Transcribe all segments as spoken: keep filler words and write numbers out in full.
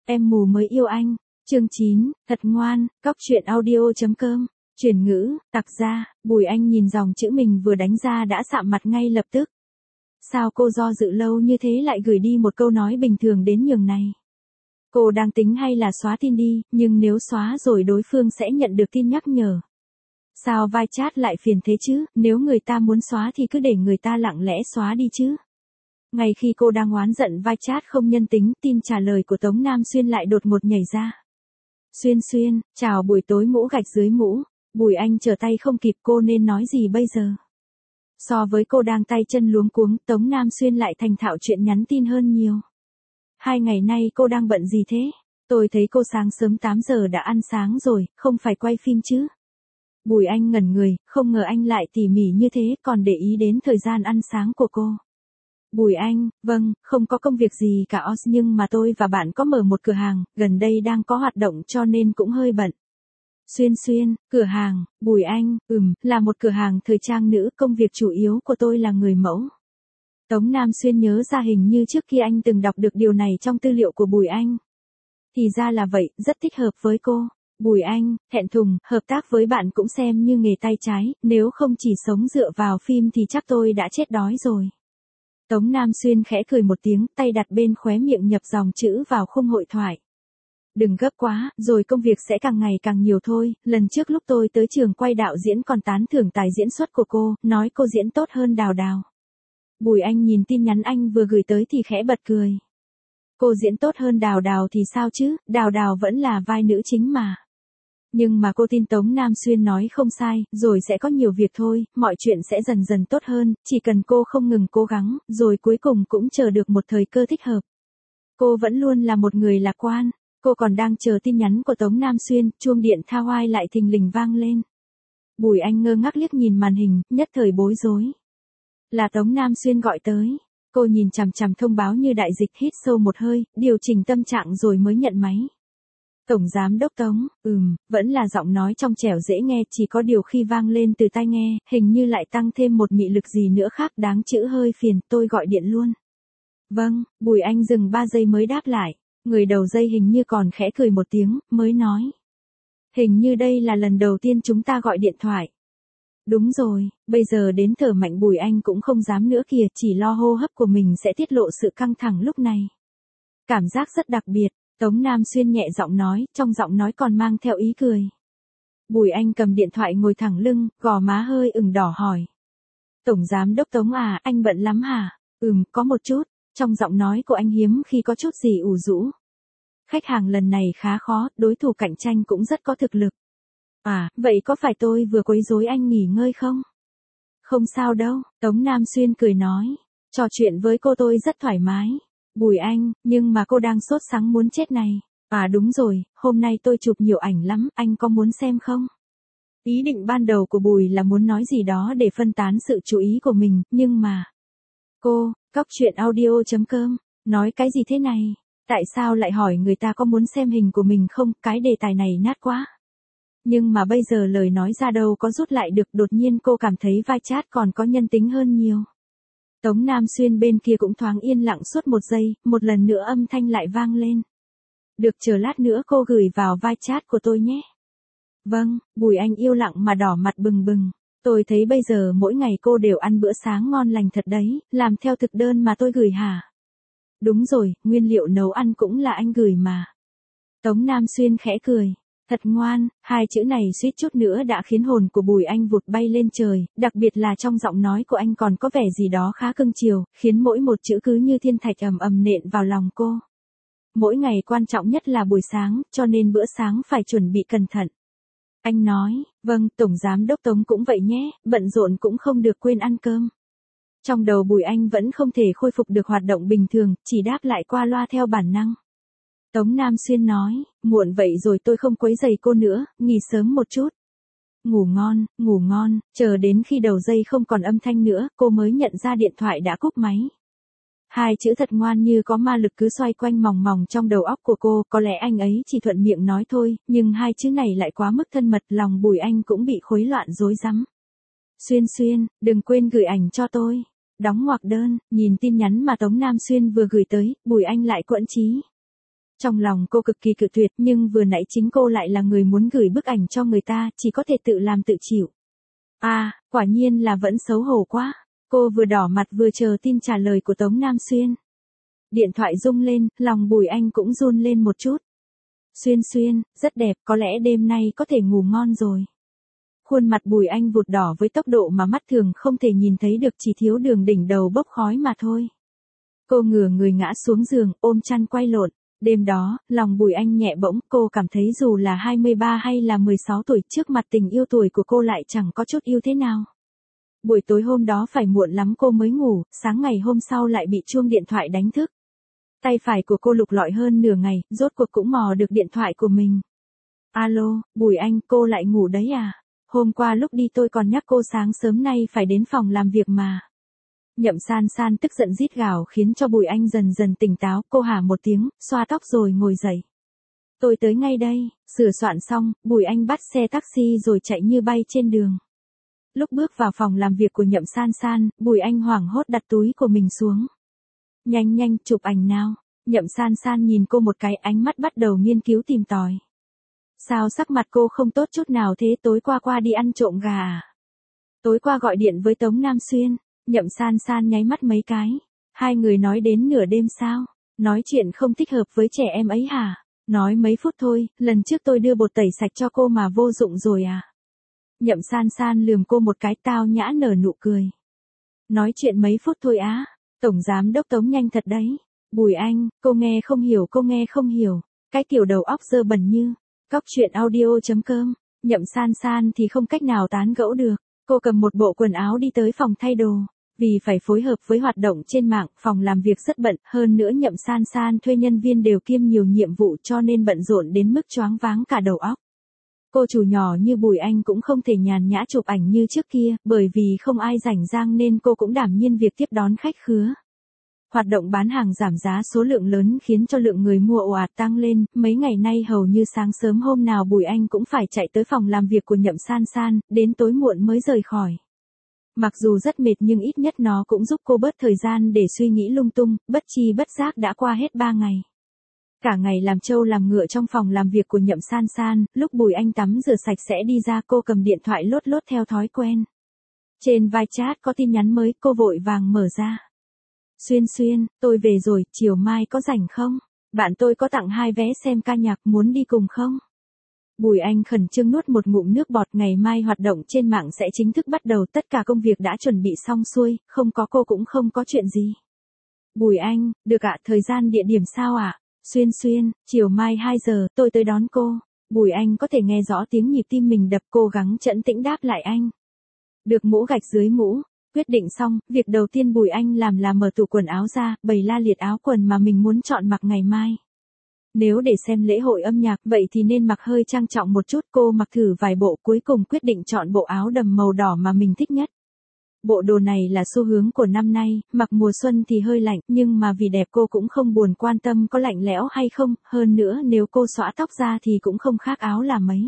Em mù mới yêu anh. Chương chín, thật ngoan, cóc truyện audio chấm com. Chuyển ngữ, tặc ra, Bùi Anh nhìn dòng chữ mình vừa đánh ra đã sạm mặt ngay lập tức. Sao cô do dự lâu như thế lại gửi đi một câu nói bình thường đến nhường này? Cô đang tính hay là xóa tin đi, nhưng nếu xóa rồi đối phương sẽ nhận được tin nhắc nhở. Sao vai chat lại phiền thế chứ, nếu người ta muốn xóa thì cứ để người ta lặng lẽ xóa đi chứ. Ngay khi cô đang oán giận vai chat không nhân tính, tin trả lời của Tống Nam Xuyên lại đột ngột nhảy ra. Xuyên Xuyên, chào buổi tối mũ gạch dưới mũ. Bùi Anh trở tay không kịp, cô nên nói gì bây giờ? So với cô đang tay chân luống cuống, Tống Nam Xuyên lại thành thạo chuyện nhắn tin hơn nhiều. Hai ngày nay cô đang bận gì thế? Tôi thấy cô sáng sớm tám giờ đã ăn sáng rồi, không phải quay phim chứ? Bùi Anh ngẩn người, không ngờ anh lại tỉ mỉ như thế, còn để ý đến thời gian ăn sáng của cô. Bùi Anh, vâng, không có công việc gì cả os, nhưng mà tôi và bạn có mở một cửa hàng, gần đây đang có hoạt động cho nên cũng hơi bận. Xuyên Xuyên, cửa hàng, Bùi Anh, ừm, là một cửa hàng thời trang nữ, công việc chủ yếu của tôi là người mẫu. Tống Nam Xuyên nhớ ra hình như trước khi anh từng đọc được điều này trong tư liệu của Bùi Anh. Thì ra là vậy, rất thích hợp với cô. Bùi Anh, thẹn thùng, hợp tác với bạn cũng xem như nghề tay trái, nếu không chỉ sống dựa vào phim thì chắc tôi đã chết đói rồi. Tống Nam Xuyên khẽ cười một tiếng, tay đặt bên khóe miệng nhập dòng chữ vào khung hội thoại. Đừng gấp quá, rồi công việc sẽ càng ngày càng nhiều thôi, lần trước lúc tôi tới trường quay đạo diễn còn tán thưởng tài diễn xuất của cô, nói cô diễn tốt hơn Đào Đào. Bùi Anh nhìn tin nhắn anh vừa gửi tới thì khẽ bật cười. Cô diễn tốt hơn Đào Đào thì sao chứ, Đào Đào vẫn là vai nữ chính mà. Nhưng mà cô tin Tống Nam Xuyên nói không sai, rồi sẽ có nhiều việc thôi, mọi chuyện sẽ dần dần tốt hơn, chỉ cần cô không ngừng cố gắng, rồi cuối cùng cũng chờ được một thời cơ thích hợp. Cô vẫn luôn là một người lạc quan. Cô còn đang chờ tin nhắn của Tống Nam Xuyên, chuông điện tha oai lại thình lình vang lên. Bùi Anh ngơ ngác liếc nhìn màn hình, nhất thời bối rối. Là Tống Nam Xuyên gọi tới. Cô nhìn chằm chằm thông báo như đại dịch, hít sâu một hơi, điều chỉnh tâm trạng rồi mới nhận máy. Tổng giám đốc Tống, ừm, vẫn là giọng nói trong trẻo dễ nghe, chỉ có điều khi vang lên từ tai nghe, hình như lại tăng thêm một mị lực gì nữa khác, đáng chữ hơi phiền, tôi gọi điện luôn. Vâng, Bùi Anh dừng ba giây mới đáp lại. Người đầu dây hình như còn khẽ cười một tiếng, mới nói. Hình như đây là lần đầu tiên chúng ta gọi điện thoại. Đúng rồi, bây giờ đến thở mạnh Bùi Anh cũng không dám nữa kìa, chỉ lo hô hấp của mình sẽ tiết lộ sự căng thẳng lúc này. Cảm giác rất đặc biệt, Tống Nam Xuyên nhẹ giọng nói, trong giọng nói còn mang theo ý cười. Bùi Anh cầm điện thoại ngồi thẳng lưng, gò má hơi ửng đỏ hỏi. Tổng giám đốc Tống à, anh bận lắm hả? Ừm, có một chút. Trong giọng nói của anh hiếm khi có chút gì ủ rũ. Khách hàng lần này khá khó, đối thủ cạnh tranh cũng rất có thực lực. À, vậy có phải tôi vừa quấy rối anh nghỉ ngơi không? Không sao đâu, Tống Nam Xuyên cười nói. Trò chuyện với cô tôi rất thoải mái. Bùi Anh, nhưng mà cô đang sốt sắng muốn chết này. À đúng rồi, hôm nay tôi chụp nhiều ảnh lắm, anh có muốn xem không? Ý định ban đầu của Bùi là muốn nói gì đó để phân tán sự chú ý của mình, nhưng mà... Cô, cóc truyện audio chấm com, nói cái gì thế này? Tại sao lại hỏi người ta có muốn xem hình của mình không? Cái đề tài này nát quá. Nhưng mà bây giờ lời nói ra đâu có rút lại được, đột nhiên cô cảm thấy vai chat còn có nhân tính hơn nhiều. Tống Nam Xuyên bên kia cũng thoáng yên lặng suốt một giây, một lần nữa âm thanh lại vang lên. Được, chờ lát nữa cô gửi vào vai chat của tôi nhé. Vâng, Bùi Anh yêu lặng mà đỏ mặt bừng bừng. Tôi thấy bây giờ mỗi ngày cô đều ăn bữa sáng ngon lành thật đấy, làm theo thực đơn mà tôi gửi hả? Đúng rồi, nguyên liệu nấu ăn cũng là anh gửi mà. Tống Nam Xuyên khẽ cười. Thật ngoan, hai chữ này suýt chút nữa đã khiến hồn của Bùi Anh vụt bay lên trời, đặc biệt là trong giọng nói của anh còn có vẻ gì đó khá cưng chiều, khiến mỗi một chữ cứ như thiên thạch ầm ầm nện vào lòng cô. Mỗi ngày quan trọng nhất là buổi sáng, cho nên bữa sáng phải chuẩn bị cẩn thận. Anh nói, vâng, Tổng Giám đốc Tống cũng vậy nhé, bận rộn cũng không được quên ăn cơm. Trong đầu Bùi Anh vẫn không thể khôi phục được hoạt động bình thường, chỉ đáp lại qua loa theo bản năng. Tống Nam Xuyên nói, muộn vậy rồi tôi không quấy rầy cô nữa, nghỉ sớm một chút. Ngủ ngon, ngủ ngon, chờ đến khi đầu dây không còn âm thanh nữa, cô mới nhận ra điện thoại đã cúp máy. Hai chữ thật ngoan như có ma lực cứ xoay quanh mòng mòng trong đầu óc của cô, có lẽ anh ấy chỉ thuận miệng nói thôi, nhưng hai chữ này lại quá mức thân mật, lòng Bùi Anh cũng bị khuấy loạn rối rắm. Xuyên Xuyên, đừng quên gửi ảnh cho tôi. Đóng ngoặc đơn, nhìn tin nhắn mà Tống Nam Xuyên vừa gửi tới, Bùi Anh lại quẫn trí. Trong lòng cô cực kỳ cự tuyệt, nhưng vừa nãy chính cô lại là người muốn gửi bức ảnh cho người ta, chỉ có thể tự làm tự chịu. À, quả nhiên là vẫn xấu hổ quá. Cô vừa đỏ mặt vừa chờ tin trả lời của Tống Nam Xuyên. Điện thoại rung lên, lòng Bùi Anh cũng run lên một chút. Xuyên Xuyên, rất đẹp, có lẽ đêm nay có thể ngủ ngon rồi. Khuôn mặt Bùi Anh vụt đỏ với tốc độ mà mắt thường không thể nhìn thấy được, chỉ thiếu đường đỉnh đầu bốc khói mà thôi. Cô ngửa người ngã xuống giường, ôm chăn quay lộn. Đêm đó, lòng Bùi Anh nhẹ bỗng, cô cảm thấy dù là hai mươi ba hay là mười sáu tuổi, trước mặt tình yêu tuổi của cô lại chẳng có chút yêu thế nào. Buổi tối hôm đó phải muộn lắm cô mới ngủ, sáng ngày hôm sau lại bị chuông điện thoại đánh thức. Tay phải của cô lục lọi hơn nửa ngày, rốt cuộc cũng mò được điện thoại của mình. Alo, Bùi Anh, cô lại ngủ đấy à? Hôm qua lúc đi tôi còn nhắc cô sáng sớm nay phải đến phòng làm việc mà. Nhậm San San tức giận rít gào khiến cho Bùi Anh dần dần tỉnh táo, cô hả một tiếng, xoa tóc rồi ngồi dậy. Tôi tới ngay đây, sửa soạn xong, Bùi Anh bắt xe taxi rồi chạy như bay trên đường. Lúc bước vào phòng làm việc của Nhậm San San, Bùi Anh hoảng hốt đặt túi của mình xuống. Nhanh nhanh, chụp ảnh nào. Nhậm San San nhìn cô một cái, ánh mắt bắt đầu nghiên cứu tìm tòi. Sao sắc mặt cô không tốt chút nào thế, tối qua qua đi ăn trộm gà à? Tối qua gọi điện với Tống Nam Xuyên. Nhậm San San nháy mắt mấy cái. Hai người nói đến nửa đêm sao? Nói chuyện không thích hợp với trẻ em ấy hả? Nói mấy phút thôi, lần trước tôi đưa bột tẩy sạch cho cô mà vô dụng rồi à? Nhậm San San lườm cô một cái, tao nhã nở nụ cười. Nói chuyện mấy phút thôi á? Tổng giám đốc Tống nhanh thật đấy. Bùi Anh, cô nghe không hiểu, cô nghe không hiểu. Cái kiểu đầu óc dơ bẩn như. Cóc truyện audio chấm com. Nhậm San San thì không cách nào tán gẫu được. Cô cầm một bộ quần áo đi tới phòng thay đồ. Vì phải phối hợp với hoạt động trên mạng, phòng làm việc rất bận, hơn nữa Nhậm San San thuê nhân viên đều kiêm nhiều nhiệm vụ cho nên bận rộn đến mức choáng váng cả đầu óc. Cô chủ nhỏ như Bùi Anh cũng không thể nhàn nhã chụp ảnh như trước kia, bởi vì không ai rảnh rang nên cô cũng đảm nhiên việc tiếp đón khách khứa. Hoạt động bán hàng giảm giá số lượng lớn khiến cho lượng người mua ồ ạt tăng lên, mấy ngày nay hầu như sáng sớm hôm nào Bùi Anh cũng phải chạy tới phòng làm việc của Nhậm San San, đến tối muộn mới rời khỏi. Mặc dù rất mệt nhưng ít nhất nó cũng giúp cô bớt thời gian để suy nghĩ lung tung, bất chi bất giác đã qua hết ba ngày. Cả ngày làm trâu làm ngựa trong phòng làm việc của Nhậm San San, lúc Bùi Anh tắm rửa sạch sẽ đi ra, cô cầm điện thoại lốt lốt theo thói quen. Trên vai chat có tin nhắn mới, cô vội vàng mở ra. Xuyên Xuyên, tôi về rồi, chiều mai có rảnh không? Bạn tôi có tặng hai vé xem ca nhạc, muốn đi cùng không? Bùi Anh khẩn trương nuốt một ngụm nước bọt, ngày mai hoạt động trên mạng sẽ chính thức bắt đầu, tất cả công việc đã chuẩn bị xong xuôi, không có cô cũng không có chuyện gì. Bùi Anh, được ạ, thời gian địa điểm sao ạ? Xuyên Xuyên, chiều mai hai giờ, tôi tới đón cô. Bùi Anh có thể nghe rõ tiếng nhịp tim mình đập, cố gắng trấn tĩnh đáp lại anh. Được mũ gạch dưới mũ. Quyết định xong, việc đầu tiên Bùi Anh làm là mở tủ quần áo ra, bày la liệt áo quần mà mình muốn chọn mặc ngày mai. Nếu để xem lễ hội âm nhạc, vậy thì nên mặc hơi trang trọng một chút, cô mặc thử vài bộ, cuối cùng quyết định chọn bộ áo đầm màu đỏ mà mình thích nhất. Bộ đồ này là xu hướng của năm nay, mặc mùa xuân thì hơi lạnh, nhưng mà vì đẹp cô cũng không buồn quan tâm có lạnh lẽo hay không, hơn nữa nếu cô xõa tóc ra thì cũng không khác áo là mấy.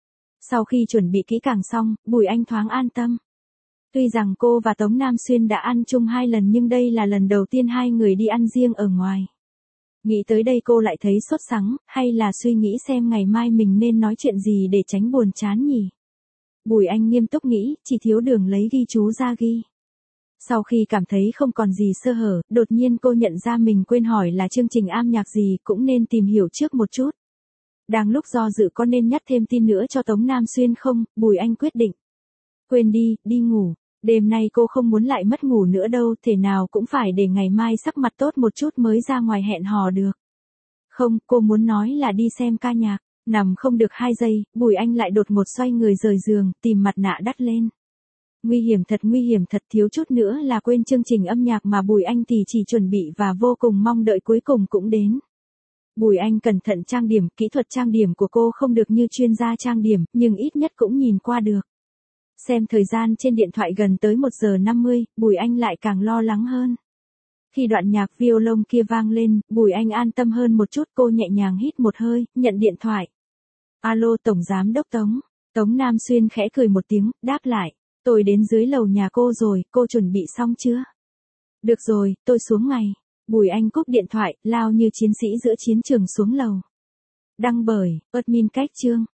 Sau khi chuẩn bị kỹ càng xong, Bùi Anh thoáng an tâm. Tuy rằng cô và Tống Nam Xuyên đã ăn chung hai lần nhưng đây là lần đầu tiên hai người đi ăn riêng ở ngoài. Nghĩ tới đây cô lại thấy sốt sắng, hay là suy nghĩ xem ngày mai mình nên nói chuyện gì để tránh buồn chán nhỉ? Bùi Anh nghiêm túc nghĩ, chỉ thiếu đường lấy ghi chú ra ghi. Sau khi cảm thấy không còn gì sơ hở, đột nhiên cô nhận ra mình quên hỏi là chương trình am nhạc gì, cũng nên tìm hiểu trước một chút. Đang lúc do dự có nên nhắc thêm tin nữa cho Tống Nam Xuyên không, Bùi Anh quyết định. Quên đi, đi ngủ. Đêm nay cô không muốn lại mất ngủ nữa đâu, thể nào cũng phải để ngày mai sắc mặt tốt một chút mới ra ngoài hẹn hò được. Không, cô muốn nói là đi xem ca nhạc. Nằm không được hai giây, Bùi Anh lại đột ngột xoay người rời giường, tìm mặt nạ đắt lên. Nguy hiểm thật, nguy hiểm thật, thiếu chút nữa là quên chương trình âm nhạc mà Bùi Anh thì chỉ chuẩn bị và vô cùng mong đợi cuối cùng cũng đến. Bùi Anh cẩn thận trang điểm, kỹ thuật trang điểm của cô không được như chuyên gia trang điểm, nhưng ít nhất cũng nhìn qua được. Xem thời gian trên điện thoại gần tới một giờ năm mươi, Bùi Anh lại càng lo lắng hơn. Khi đoạn nhạc violon kia vang lên, Bùi Anh an tâm hơn một chút, cô nhẹ nhàng hít một hơi, nhận điện thoại. Alo, Tổng Giám Đốc Tống. Tống Nam Xuyên khẽ cười một tiếng, đáp lại. Tôi đến dưới lầu nhà cô rồi, cô chuẩn bị xong chưa? Được rồi, tôi xuống ngay. Bùi Anh cúp điện thoại, lao như chiến sĩ giữa chiến trường xuống lầu. Đăng bởi, admin cách chương.